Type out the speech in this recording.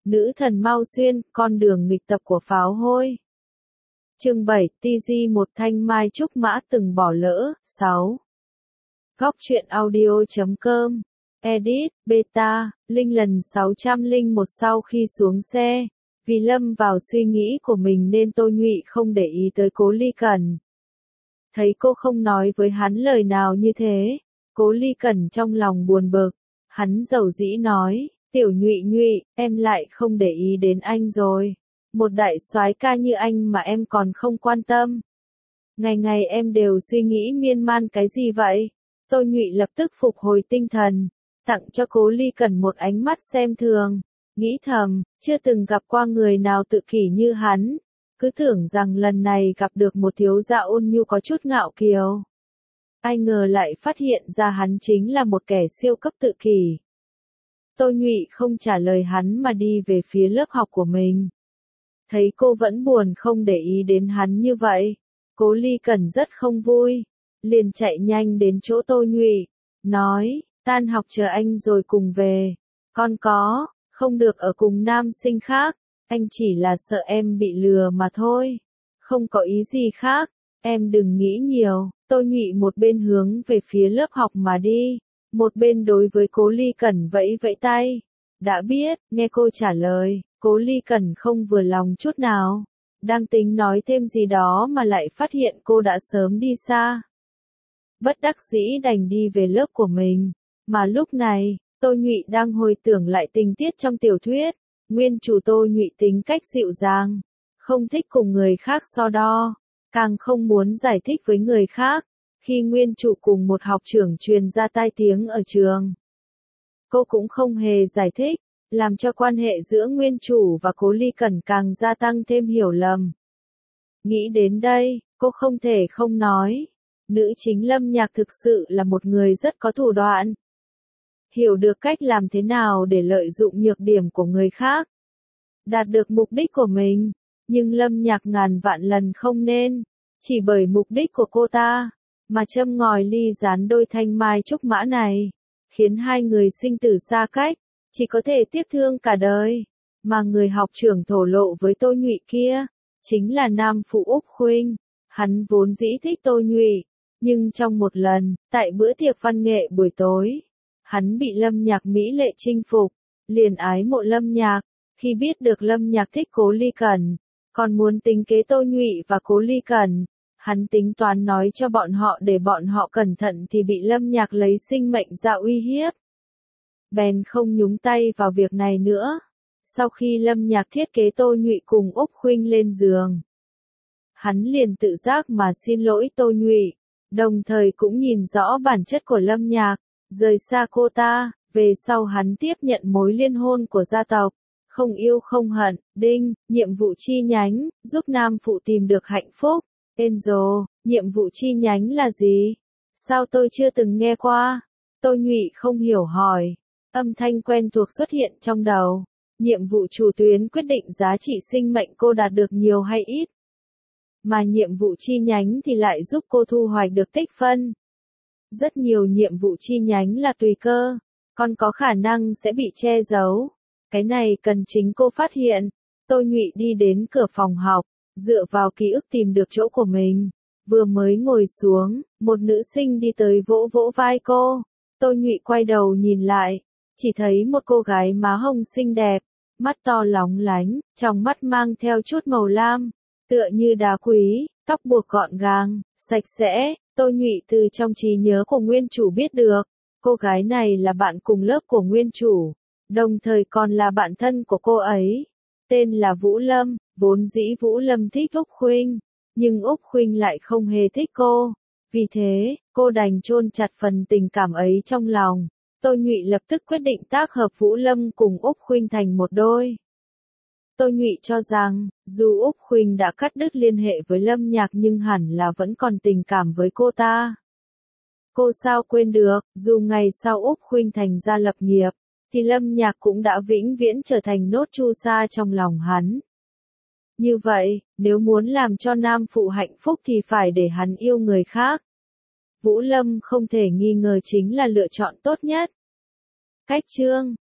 Nữ thần Mao Xuyên, con đường nghịch tập của pháo hôi. Chương 7, TG một thanh mai trúc mã từng bỏ lỡ. 6. Góc truyện audio.com. Edit, beta, Linh lần 601. Sau khi xuống xe, vì lâm vào suy nghĩ của mình nên Tô Nhụy không để ý tới Cố Ly Cẩn. Thấy cô không nói với hắn lời nào như thế, Cố Ly Cẩn trong lòng buồn bực, hắn dầu dĩ nói, tiểu Nhụy Nhụy, em lại không để ý đến anh rồi. Một đại soái ca như anh mà em còn không quan tâm. Ngày ngày em đều suy nghĩ miên man cái gì vậy? Tô Nhụy lập tức phục hồi tinh thần, tặng cho Cố Ly Cẩn một ánh mắt xem thường, nghĩ thầm, chưa từng gặp qua người nào tự kỷ như hắn, cứ tưởng rằng lần này gặp được một thiếu gia ôn nhu có chút ngạo kiều. Ai ngờ lại phát hiện ra hắn chính là một kẻ siêu cấp tự kỷ. Tô Nhụy không trả lời hắn mà đi về phía lớp học của mình. Thấy cô vẫn buồn không để ý đến hắn như vậy, Cố Ly Cẩn rất không vui, liền chạy nhanh đến chỗ Tô Nhụy, nói, tan học chờ anh rồi cùng về. Con không được ở cùng nam sinh khác, anh chỉ là sợ em bị lừa mà thôi, không có ý gì khác, em đừng nghĩ nhiều. Tô Nhụy một bên hướng về phía lớp học mà đi, một bên đối với Cố Ly Cẩn vẫy vẫy tay. Đã biết, nghe cô trả lời, Cố Ly Cẩn không vừa lòng chút nào, đang tính nói thêm gì đó mà lại phát hiện cô đã sớm đi xa. Bất đắc dĩ đành đi về lớp của mình, mà lúc này, Tô Nhụy đang hồi tưởng lại tình tiết trong tiểu thuyết, nguyên chủ Tô Nhụy tính cách dịu dàng, không thích cùng người khác so đo, càng không muốn giải thích với người khác, khi nguyên chủ cùng một học trưởng truyền ra tai tiếng ở trường. Cô cũng không hề giải thích, làm cho quan hệ giữa nguyên chủ và Cố Ly Cẩn càng gia tăng thêm hiểu lầm. Nghĩ đến đây, cô không thể không nói, nữ chính Lâm Nhạc thực sự là một người rất có thủ đoạn. Hiểu được cách làm thế nào để lợi dụng nhược điểm của người khác, đạt được mục đích của mình, nhưng Lâm Nhạc ngàn vạn lần không nên, chỉ bởi mục đích của cô ta, mà châm ngòi ly gián đôi thanh mai trúc mã này, khiến hai người sinh tử xa cách, chỉ có thể tiếc thương cả đời. Mà người học trưởng thổ lộ với Tô Nhụy kia, chính là nam phụ Úc Khuynh. Hắn vốn dĩ thích Tô Nhụy, nhưng trong một lần, tại bữa tiệc văn nghệ buổi tối, hắn bị Lâm Nhạc mỹ lệ chinh phục, liền ái mộ Lâm Nhạc. Khi biết được Lâm Nhạc thích Cố Ly Cẩn, còn muốn tính kế Tô Nhụy và Cố Ly Cẩn, hắn tính toán nói cho bọn họ để bọn họ cẩn thận thì bị Lâm Nhạc lấy sinh mệnh ra uy hiếp. Bèn không nhúng tay vào việc này nữa. Sau khi Lâm Nhạc thiết kế Tô Nhụy cùng Úc Khuynh lên giường, hắn liền tự giác mà xin lỗi Tô Nhụy, đồng thời cũng nhìn rõ bản chất của Lâm Nhạc, rời xa cô ta. Về sau hắn tiếp nhận mối liên hôn của gia tộc, không yêu không hận. Đinh, nhiệm vụ chi nhánh, giúp nam phụ tìm được hạnh phúc. Angel, nhiệm vụ chi nhánh là gì? Sao tôi chưa từng nghe qua? Tô Nhụy không hiểu hỏi. Âm thanh quen thuộc xuất hiện trong đầu. Nhiệm vụ chủ tuyến quyết định giá trị sinh mệnh cô đạt được nhiều hay ít. Mà nhiệm vụ chi nhánh thì lại giúp cô thu hoạch được tích phân. Rất nhiều nhiệm vụ chi nhánh là tùy cơ, còn có khả năng sẽ bị che giấu. Cái này cần chính cô phát hiện. Tô Nhụy đi đến cửa phòng học, dựa vào ký ức tìm được chỗ của mình. Vừa mới ngồi xuống, một nữ sinh đi tới vỗ vỗ vai cô. Tô Nhụy quay đầu nhìn lại, chỉ thấy một cô gái má hồng xinh đẹp, mắt to lóng lánh, trong mắt mang theo chút màu lam, tựa như đá quý, tóc buộc gọn gàng, sạch sẽ. Tô Nhụy từ trong trí nhớ của nguyên chủ biết được, cô gái này là bạn cùng lớp của nguyên chủ, đồng thời còn là bạn thân của cô ấy. Tên là Vũ Lâm. Vốn dĩ Vũ Lâm thích Úc Khuynh, nhưng Úc Khuynh lại không hề thích cô. Vì thế, cô đành chôn chặt phần tình cảm ấy trong lòng. Tô Nhụy lập tức quyết định tác hợp Vũ Lâm cùng Úc Khuynh thành một đôi. Tô Nhụy cho rằng, dù Úc Khuynh đã cắt đứt liên hệ với Lâm Nhạc nhưng hẳn là vẫn còn tình cảm với cô ta. Cô sao quên được, dù ngày sau Úc Khuynh thành ra lập nghiệp, thì Lâm Nhạc cũng đã vĩnh viễn trở thành nốt chu sa trong lòng hắn. Như vậy, nếu muốn làm cho nam phụ hạnh phúc thì phải để hắn yêu người khác. Vũ Lâm không thể nghi ngờ chính là lựa chọn tốt nhất. Cách chương